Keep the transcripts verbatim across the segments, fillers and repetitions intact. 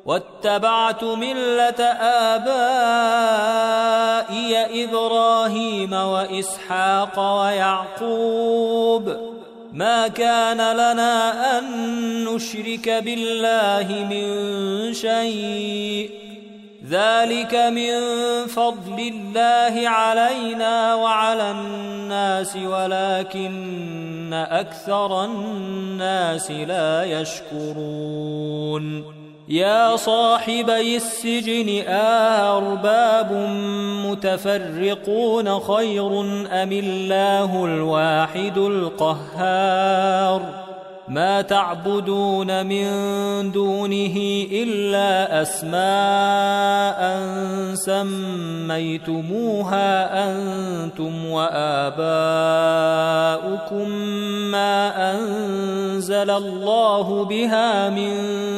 واتبعت ملة آبائي إبراهيم وإسحاق ويعقوب ما كان لنا أن نشرك بالله من شيء ذلك من فضل الله علينا وعلى الناس ولكن أكثر الناس لا يشكرون يا صاحبي السجن أأرباب متفرقون خير أم الله الواحد القهار ما تعبدون من دونه إلا أسماء سميتموها أنتم وآباؤكم ما أنزل الله بها من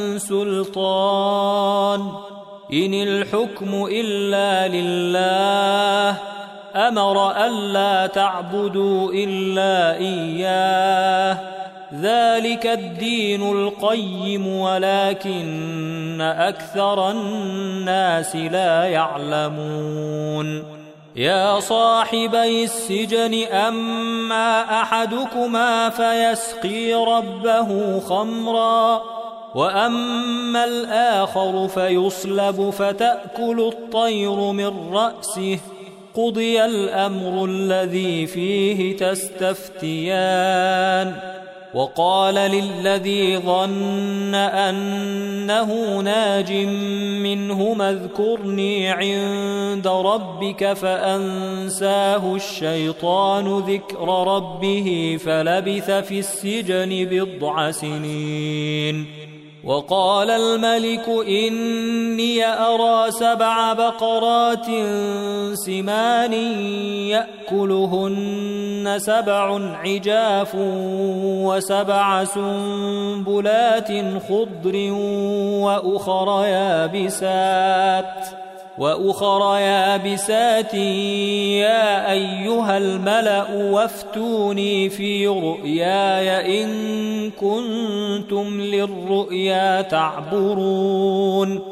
سلطان إن الحكم إلا لله أمر ألا تعبدوا إلا إياه ذلك الدين القيم ولكن أكثر الناس لا يعلمون يا صاحبي السجن أما أحدكما فيسقي ربه خمرا وأما الآخر فيصلب فتأكل الطير من رأسه قضي الأمر الذي فيه تستفتيان وقال للذي ظن أنه ناج منهما اذكرني عند ربك فأنساه الشيطان ذكر ربه فلبث في السجن بضع سنين وقال الملك إني أرى سبع بقرات سمان يأكلهن سبع عجاف وسبع سنبلات خضر وأخر يابسات وأخر يابسات يا أيها الملأ وافتوني في رؤياي إن كنتم للرؤيا تعبرون